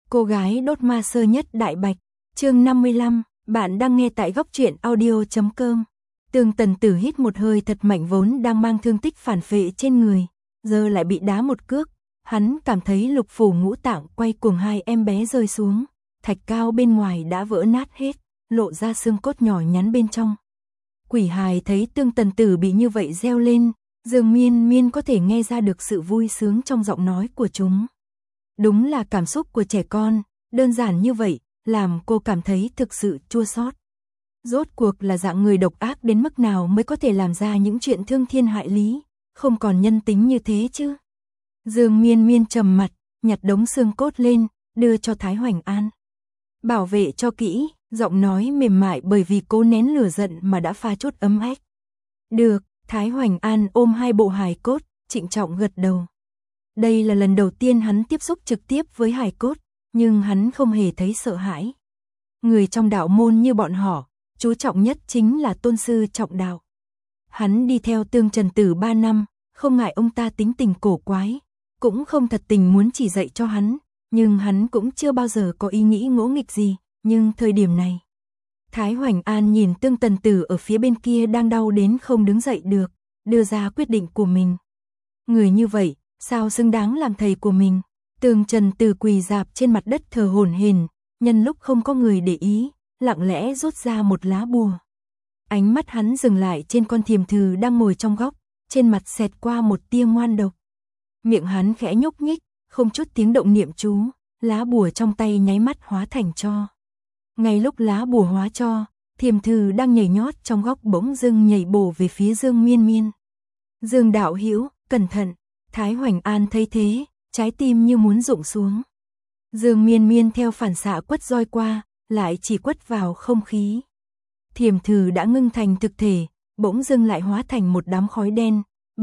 Cô gái đốt ma sơ nhất đại bạch, chương 55, bạn đang nghe tại góc truyện audio.com. Tương Tần Tử hít một hơi thật mạnh, vốn đang mang thương tích phản phệ trên người, giờ lại bị đá một cước, hắn cảm thấy lục phủ ngũ tạng quay cuồng, hai em bé rơi xuống, thạch cao bên ngoài đã vỡ nát hết, lộ ra xương cốt nhỏ nhắn bên trong. Quỷ hài thấy Tương Tần Tử bị như vậy reo lên, Dương Miên Miên có thể nghe ra được sự vui sướng trong giọng nói của chúng. Đúng là cảm xúc của trẻ con, đơn giản như vậy, làm cô cảm thấy thực sự chua xót. Rốt cuộc là dạng người độc ác đến mức nào mới có thể làm ra những chuyện thương thiên hại lý, không còn nhân tính như thế chứ. Dương Miên Miên trầm mặt, nhặt đống xương cốt lên, đưa cho Thái Hoành An. Bảo vệ cho kỹ, giọng nói mềm mại bởi vì cố nén lửa giận mà đã pha chút ấm ách. Được, Thái Hoành An ôm hai bộ hài cốt, trịnh trọng gật đầu. Đây là lần đầu tiên hắn tiếp xúc trực tiếp với hài cốt, nhưng hắn không hề thấy sợ hãi. Người trong đạo môn như bọn họ, chú trọng nhất chính là tôn sư trọng đạo. Hắn đi theo Tương Trần Tử 3 năm, không ngại ông ta tính tình cổ quái, cũng không thật tình muốn chỉ dạy cho hắn, nhưng hắn cũng chưa bao giờ có ý nghĩ ngỗ nghịch gì, nhưng thời điểm này. Thái Hoành An nhìn Tương Tần Tử ở phía bên kia đang đau đến không đứng dậy được, đưa ra quyết định của mình. Người như vậy, sao xứng đáng làm thầy của mình? Tương Trần Tử quỳ rạp trên mặt đất thờ hổn hển, nhân lúc không có người để ý, lặng lẽ rút ra một lá bùa. Ánh mắt hắn dừng lại trên con thiềm thừ đang ngồi trong góc, trên mặt xẹt qua một tia ngoan độc. Miệng hắn khẽ nhúc nhích, không chút tiếng động niệm chú, lá bùa trong tay nháy mắt hóa thành tro. Ngay lúc lá bùa hóa tro, thiềm thừ đang nhảy nhót trong góc bỗng dưng nhảy bổ về phía Dương Miên Miên. Dương đạo hữu, cẩn thận. Thái Hoành An thấy thế, trái tim như muốn rụng xuống. Dương Miên Miên theo phản xạ quất roi qua, lại chỉ quất vào không khí. Thiềm thừ đã ngưng thành thực thể, bỗng dưng lại hóa thành một đám khói đen,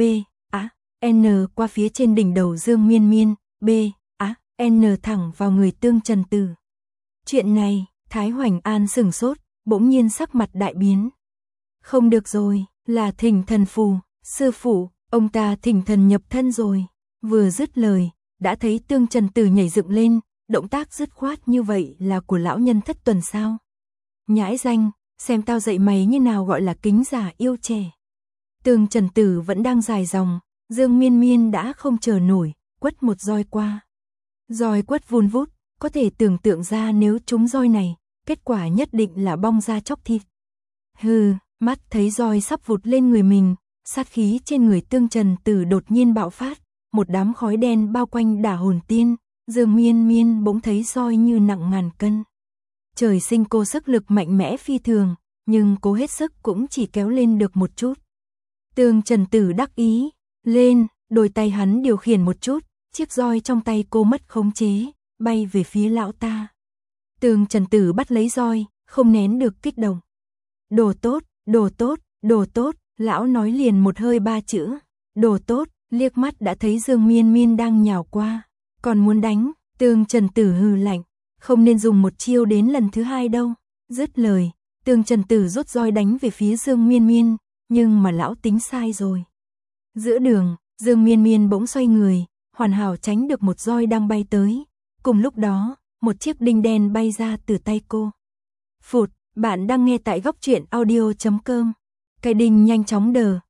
B-A-N qua phía trên đỉnh đầu Dương Miên Miên, B-A-N thẳng vào người Tương Trần Tử. Chuyện này, Thái Hoành An sửng sốt, bỗng nhiên sắc mặt đại biến. Không được rồi, là thỉnh thần phù, sư phụ, ông ta thỉnh thần nhập thân rồi. Vừa dứt lời, đã thấy Tương Trần Tử nhảy dựng lên, động tác dứt khoát như vậy là của lão nhân thất tuần sao? Nhãi danh, xem tao dạy mày như nào gọi là kính già yêu trẻ. Tương Trần Tử vẫn đang dài dòng, Dương Miên Miên đã không chờ nổi, quất một roi qua. Roi quất vun vút, có thể tưởng tượng ra nếu trúng roi này, kết quả nhất định là bong da chóc thịt. Hừ, mắt thấy roi sắp vụt lên người mình, sát khí trên người Tương Trần Tử đột nhiên bạo phát, một đám khói đen bao quanh Đả Hồn Tiên, Dương Miên Miên bỗng thấy roi như nặng ngàn cân. Trời sinh cô sức lực mạnh mẽ phi thường, nhưng cố hết sức cũng chỉ kéo lên được một chút. Tương Trần Tử đắc ý, lên, đôi tay hắn điều khiển một chút, chiếc roi trong tay cô mất khống chế, bay về phía lão ta. Tương Trần Tử bắt lấy roi, không nén được kích động. Đồ tốt, đồ tốt, đồ tốt, lão nói liền một hơi 3 chữ. Đồ tốt, liếc mắt đã thấy Dương Miên Miên đang nhào qua. Còn muốn đánh, Tương Trần Tử hừ lạnh. Không nên dùng một chiêu đến lần thứ hai đâu. Dứt lời, Tương Trần Tử rút roi đánh về phía Dương Miên Miên, nhưng mà lão tính sai rồi. Giữa đường, Dương Miên Miên bỗng xoay người, hoàn hảo tránh được một roi đang bay tới. Cùng lúc đó, một chiếc đinh đen bay ra từ tay cô. Phụt, bạn đang nghe tại góc truyện audio.com. Cái đinh nhanh chóng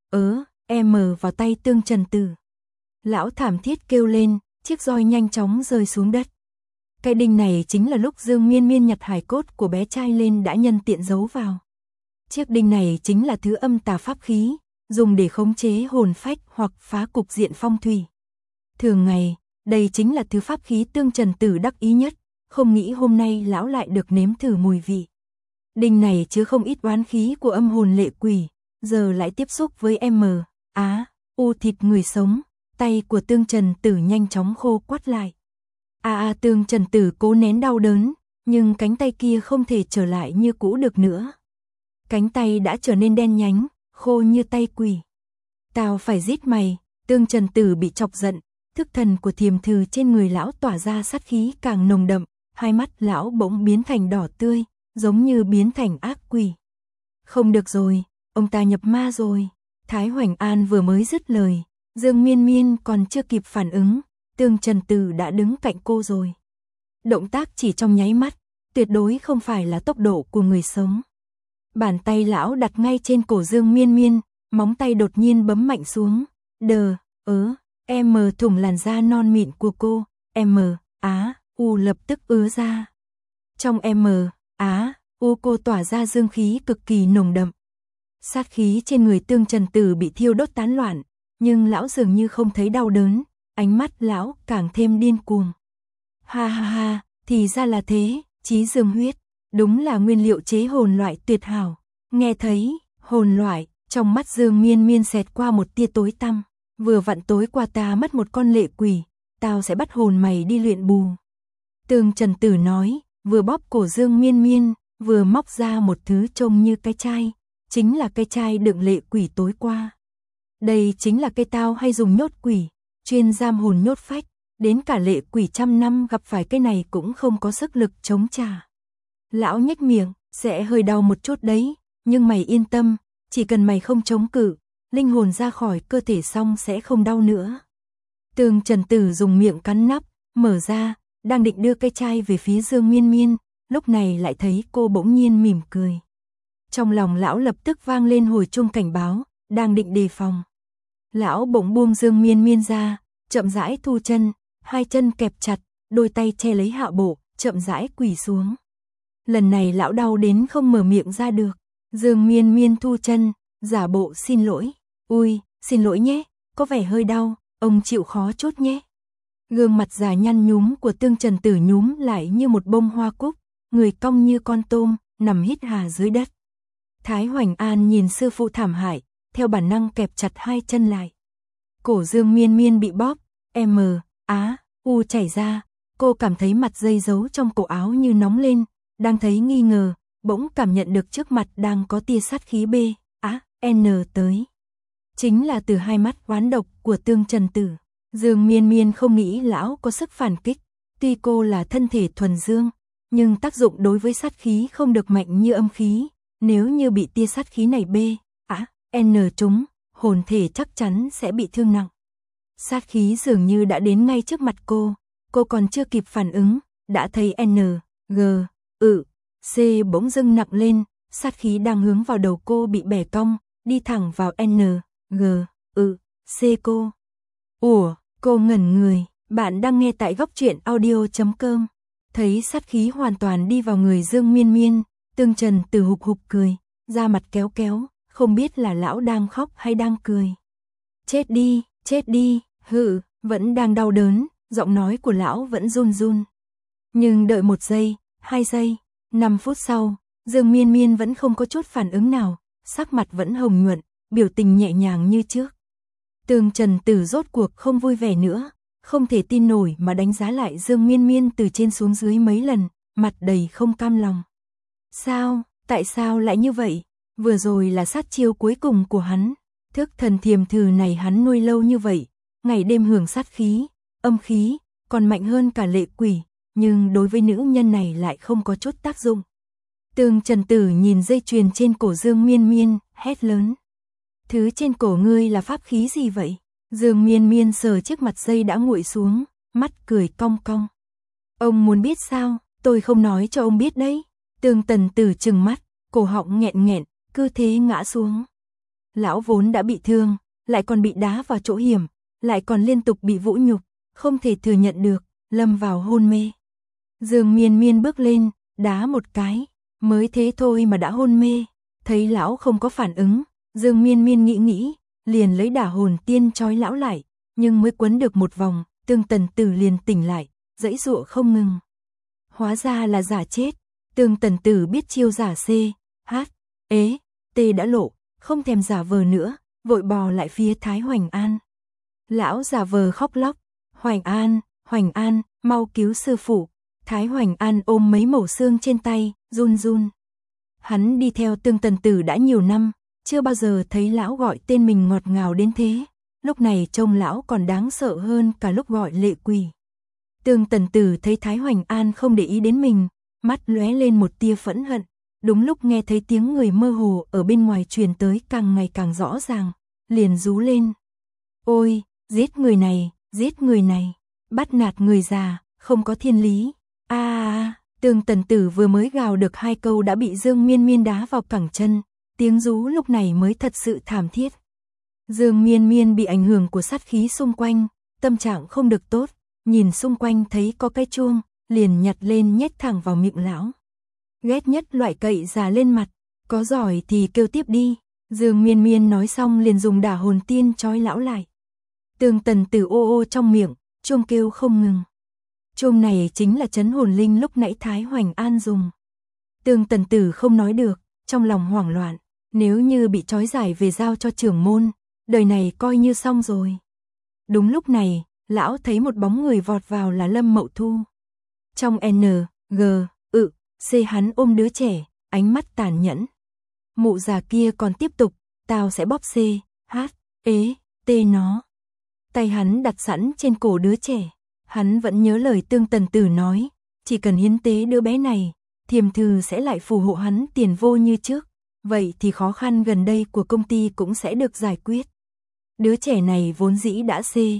vào tay Tương Trần Tử. Lão thảm thiết kêu lên, chiếc roi nhanh chóng rơi xuống đất. Cái đinh này chính là lúc Dương Miên Miên nhặt hài cốt của bé trai lên đã nhân tiện giấu vào. Chiếc đinh này chính là thứ âm tà pháp khí, dùng để khống chế hồn phách hoặc phá cục diện phong thủy. Thường ngày, đây chính là thứ pháp khí Tương Trần Tử đắc ý nhất, không nghĩ hôm nay lão lại được nếm thử mùi vị. Đinh này chứa không ít oán khí của âm hồn lệ quỷ, giờ lại tiếp xúc với U thịt người sống, tay của Tương Trần Tử nhanh chóng khô quắt lại. Tương Trần Tử cố nén đau đớn, nhưng cánh tay kia không thể trở lại như cũ được nữa. Cánh tay đã trở nên đen nhánh, khô như tay quỷ. Tao phải giết mày, Tương Trần Tử bị chọc giận, thức thần của thiềm thừ trên người lão tỏa ra sát khí càng nồng đậm, hai mắt lão bỗng biến thành đỏ tươi, giống như biến thành ác quỷ. Không được rồi, ông ta nhập ma rồi. Thái Hoành An vừa mới dứt lời, Dương Miên Miên còn chưa kịp phản ứng, Tương Trần Tử đã đứng cạnh cô rồi. động tác chỉ trong nháy mắt, tuyệt đối không phải là tốc độ của người sống. Bàn tay lão đặt ngay trên cổ Dương Miên Miên, móng tay đột nhiên bấm mạnh xuống. Thủng làn da non mịn của cô, U lập tức ứa ra. Trong U cô tỏa ra dương khí cực kỳ nồng đậm. Sát khí trên người Tương Trần Tử bị thiêu đốt tán loạn, nhưng lão dường như không thấy đau đớn, ánh mắt lão càng thêm điên cuồng. Ha ha ha, thì ra là thế, chí dương huyết, đúng là nguyên liệu chế hồn loại tuyệt hảo. Nghe thấy, hồn loại, trong mắt Dương Miên Miên xẹt qua một tia tối tăm, vừa vặn tối qua ta mất một con lệ quỷ, tao sẽ bắt hồn mày đi luyện bù. Tương Trần Tử nói, vừa bóp cổ Dương Miên Miên, vừa móc ra một thứ trông như cái chai, chính là cái chai đựng lệ quỷ tối qua. Đây chính là cây tao hay dùng nhốt quỷ, chuyên giam hồn nhốt phách, đến cả lệ quỷ trăm năm gặp phải cái này cũng không có sức lực chống trả. Lão nhếch miệng, sẽ hơi đau một chút đấy, nhưng mày yên tâm, chỉ cần mày không chống cự, linh hồn ra khỏi cơ thể xong sẽ không đau nữa. Tương Trần Tử dùng miệng cắn nắp, mở ra, đang định đưa cây chai về phía Dương Miên Miên, lúc này lại thấy cô bỗng nhiên mỉm cười. Trong lòng lão lập tức vang lên hồi chuông cảnh báo, đang định đề phòng. Lão bỗng buông Dương Miên Miên ra, chậm rãi thu chân, hai chân kẹp chặt, đôi tay che lấy hạ bộ, chậm rãi quỳ xuống. Lần này lão đau đến không mở miệng ra được. Dương Miên Miên thu chân, giả bộ xin lỗi. Ui, xin lỗi nhé, có vẻ hơi đau, ông chịu khó chút nhé. Gương mặt già nhăn nhúm của Tương Trần Tử nhúm lại như một bông hoa cúc, người cong như con tôm, nằm hít hà dưới đất. Thái Hoành An nhìn sư phụ thảm hại, theo bản năng kẹp chặt hai chân lại. Cổ Dương Miên Miên bị bóp, U chảy ra, cô cảm thấy mặt dây giấu trong cổ áo như nóng lên, đang thấy nghi ngờ, bỗng cảm nhận được trước mặt đang có tia sát khí tới. Chính là từ hai mắt oán độc của Tương Trần Tử. Dương Miên Miên không nghĩ lão có sức phản kích, tuy cô là thân thể thuần dương, nhưng tác dụng đối với sát khí không được mạnh như âm khí, nếu như bị tia sát khí này trúng, hồn thể chắc chắn sẽ bị thương nặng. Sát khí dường như đã đến ngay trước mặt cô còn chưa kịp phản ứng, đã thấy C bỗng dưng nặng lên, sát khí đang hướng vào đầu cô bị bẻ cong, đi thẳng vào C cô. Ủa, cô ngẩn người, bạn đang nghe tại góc truyện audio.com. Thấy sát khí hoàn toàn đi vào người Dương Miên Miên, Tương Trần Tử hục hục cười, da mặt kéo kéo, không biết là lão đang khóc hay đang cười. Chết đi, vẫn đang đau đớn, giọng nói của lão vẫn run run. Nhưng đợi 1 giây, 2 giây, 5 phút sau, Dương Miên Miên vẫn không có chút phản ứng nào, sắc mặt vẫn hồng nhuận, biểu tình nhẹ nhàng như trước. Tương Trần Tử rốt cuộc không vui vẻ nữa, không thể tin nổi mà đánh giá lại Dương Miên Miên từ trên xuống dưới mấy lần, mặt đầy không cam lòng. Tại sao lại như vậy? Vừa rồi là sát chiêu cuối cùng của hắn, thức thần thiềm thử này hắn nuôi lâu như vậy, ngày đêm hưởng sát khí, âm khí, còn mạnh hơn cả lệ quỷ, nhưng đối với nữ nhân này lại không có chút tác dụng. Tương Trần Tử nhìn dây chuyền trên cổ Dương Miên Miên, hét lớn. Thứ trên cổ ngươi là pháp khí gì vậy? Dương Miên Miên sờ chiếc mặt dây đã nguội xuống, mắt cười cong cong. Ông muốn biết sao? Tôi không nói cho ông biết đấy. Tương Trần Tử trừng mắt, cổ họng nghẹn, cứ thế ngã xuống. Lão vốn đã bị thương, lại còn bị đá vào chỗ hiểm, lại còn liên tục bị vũ nhục, không thể thừa nhận được, lâm vào hôn mê. Dương Miên Miên bước lên, đá một cái, mới thế thôi mà đã hôn mê. Thấy lão không có phản ứng, Dương Miên Miên nghĩ, liền lấy đả hồn tiên trói lão lại, nhưng mới quấn được một vòng, Tương Trần Tử liền tỉnh lại, giãy giụa không ngừng. Hóa ra là giả chết. Tương Trần Tử biết chiêu giả T đã lộ, không thèm giả vờ nữa, vội bò lại phía Thái Hoành An. Lão giả vờ khóc lóc, Hoành An, mau cứu sư phụ. Thái Hoành An ôm mấy mẩu xương trên tay, run. Hắn đi theo Tương Trần Tử đã nhiều năm, chưa bao giờ thấy lão gọi tên mình ngọt ngào đến thế, lúc này trông lão còn đáng sợ hơn cả lúc gọi lệ quỷ. Tương Trần Tử thấy Thái Hoành An không để ý đến mình, mắt lóe lên một tia phẫn hận, đúng lúc nghe thấy tiếng người mơ hồ ở bên ngoài truyền tới càng ngày càng rõ ràng, liền rú lên. Ôi, giết người này, bắt nạt người già, không có thiên lý. Tương Tần Tử vừa mới gào được 2 câu đã bị Dương Miên Miên đá vào cẳng chân, tiếng rú lúc này mới thật sự thảm thiết. Dương Miên Miên bị ảnh hưởng của sát khí xung quanh, tâm trạng không được tốt, nhìn xung quanh thấy có cái chuông, liền nhặt lên nhét thẳng vào miệng lão. Ghét nhất loại cậy già lên mặt, có giỏi thì kêu tiếp đi. Dương Miên Miên nói xong liền dùng đả hồn tiên trói lão lại. Tương Tần Tử ô ô trong miệng, chuông kêu không ngừng. Chuông này chính là trấn hồn linh lúc nãy Thái Hoành An dùng. Tương Tần Tử không nói được, trong lòng hoảng loạn, nếu như bị trói giải về giao cho trưởng môn, đời này coi như xong rồi. Đúng lúc này, lão thấy một bóng người vọt vào là Lâm Mậu Thu. Trong C hắn ôm đứa trẻ, ánh mắt tàn nhẫn. Mụ già kia còn tiếp tục, tao sẽ bóp T nó. Tay hắn đặt sẵn trên cổ đứa trẻ. Hắn vẫn nhớ lời Tương Tần Tử nói, chỉ cần hiến tế đứa bé này, Thiềm Thư sẽ lại phù hộ hắn tiền vô như trước, vậy thì khó khăn gần đây của công ty cũng sẽ được giải quyết. Đứa trẻ này vốn dĩ đã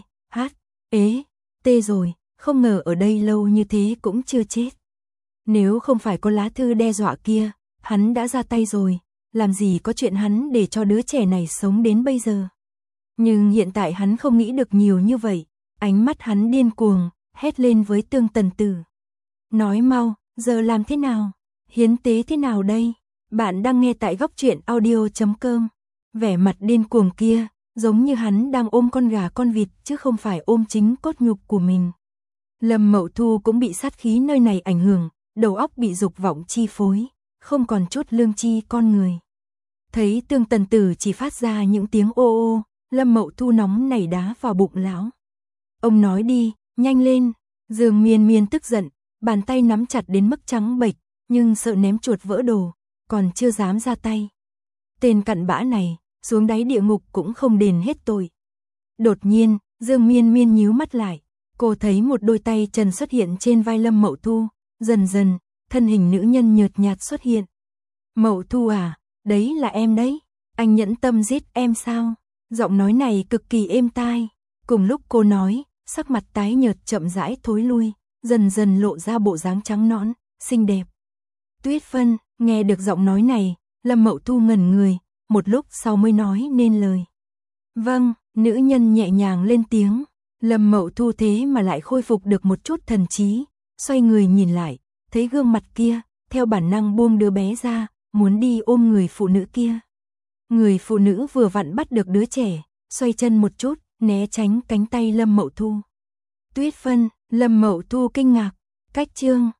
T rồi, không ngờ ở đây lâu như thế cũng chưa chết. Nếu không phải có lá thư đe dọa kia, hắn đã ra tay rồi, làm gì có chuyện hắn để cho đứa trẻ này sống đến bây giờ. Nhưng hiện tại hắn không nghĩ được nhiều như vậy. Ánh mắt hắn điên cuồng, hét lên với Tương Tần Tử. Nói mau, giờ làm thế nào? Hiến tế thế nào đây? Bạn đang nghe tại góc truyện audio.com. Vẻ mặt điên cuồng kia, giống như hắn đang ôm con gà con vịt chứ không phải ôm chính cốt nhục của mình. Lâm Mậu Thu cũng bị sát khí nơi này ảnh hưởng, đầu óc bị dục vọng chi phối, không còn chút lương tri con người. Thấy Tương Tần Tử chỉ phát ra những tiếng ô ô, Lâm Mậu Thu nóng nảy đá vào bụng lão. Ông nói đi, nhanh lên. Dương Miên Miên tức giận, bàn tay nắm chặt đến mức trắng bệch, nhưng sợ ném chuột vỡ đồ, còn chưa dám ra tay. Tên cặn bã này, xuống đáy địa ngục cũng không đền hết tội. Đột nhiên, Dương Miên Miên nhíu mắt lại, cô thấy một đôi tay trần xuất hiện trên vai Lâm Mậu Thu, dần dần, thân hình nữ nhân nhợt nhạt xuất hiện. Mậu Thu à, đấy là em đấy, anh nhẫn tâm giết em sao? Giọng nói này cực kỳ êm tai. Cùng lúc cô nói, sắc mặt tái nhợt chậm rãi thối lui, dần dần lộ ra bộ dáng trắng nõn, xinh đẹp. Tuyết Phân, nghe được giọng nói này, Lâm Mậu Thu ngẩn người, một lúc sau mới nói nên lời. Vâng, nữ nhân nhẹ nhàng lên tiếng. Lâm Mậu Thu thế mà lại khôi phục được một chút thần trí, xoay người nhìn lại, thấy gương mặt kia, theo bản năng buông đứa bé ra, muốn đi ôm người phụ nữ kia. Người phụ nữ vừa vặn bắt được đứa trẻ, xoay chân một chút, né tránh cánh tay Lâm Mậu Thu. Tuyết Phân, Lâm Mậu Thu kinh ngạc, cách chương.